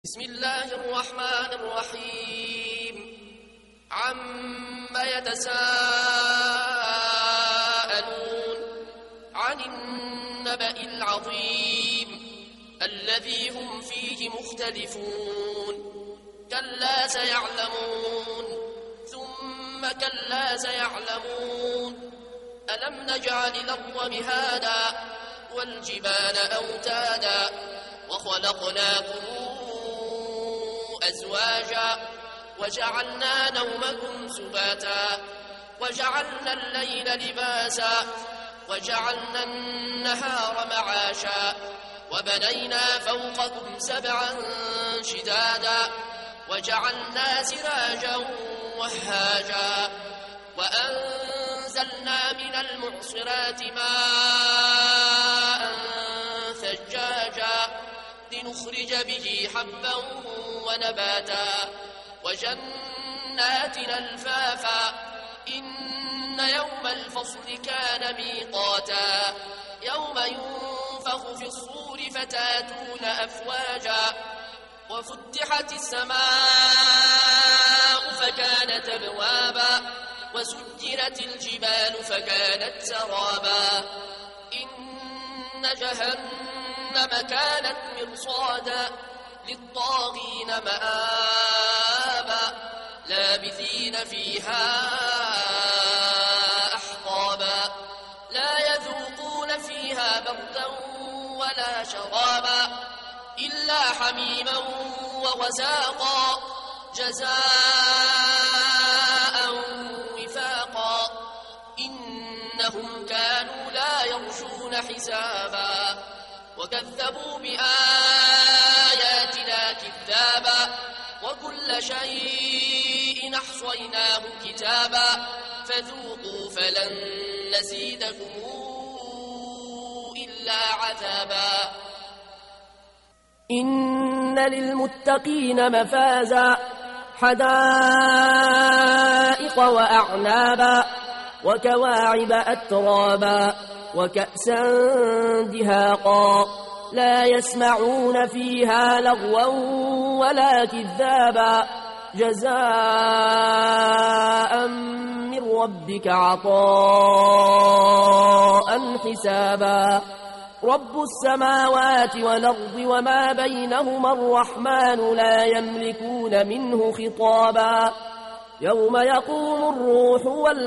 بسم الله الرحمن الرحيم عما يتساءلون عن النبأ العظيم الذي هم فيه مختلفون كلا سيعلمون ثم كلا سيعلمون ألم نجعل الأرض مهادا والجبال أوتادا وخلقناكم أزواجا وجعلنا نومكم سباتا وجعلنا الليل لباسا وجعلنا النهار معاشا وبنينا فوقكم سبعا شدادا وجعلنا سراجا وهاجا وأنزلنا من المعصرات ماء ثجاجا لنخرج به حبا ونباتا وجنات ألفافا إن يوم الفصل كان ميقاتا يوم ينفخ في الصور فتاتون أفواجا وفتحت السماء فكانت أبوابا وسجرت الجبال فكانت سرابا إن جهنم كانت مرصادا للطاغين مآبا لابثين فيها أحقابا لا يذوقون فيها بردا ولا شرابا إلا حميما وغساقا جزاء وفاقا إنهم كانوا لا يرجون حسابا وكذبوا بآياتنا كذابا وكل شيء أحصيناه كتابا فذوقوا فلن نزيدكم إلا عذابا إن للمتقين مفازا حدائق وأعنابا وكواعب أترابا وكأسا دهاقا لا يسمعون فيها لغوا ولا كذابا جزاء من ربك عطاء حسابا رب السماوات والأرض وما بينهما الرحمن لا يملكون منه خطابا يوم يقوم الروح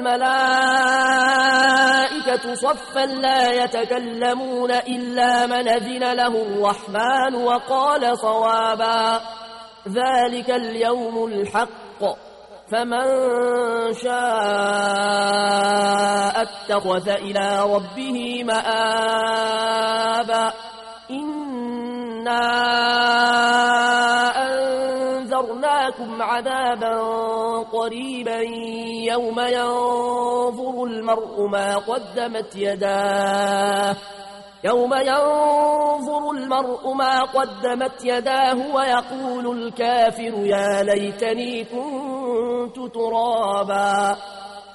والملائكة صفا لا يتكلمون إلا من أذن له الرحمن وقال صوابا ذلك اليوم الحق فمن شاء اتخذ إلى ربه مآبا إنا أنذرناكم عذابا قريبا يوم ينظر المرء ما قدمت يداه ويقول الكافر يا ليتني كنت ترابا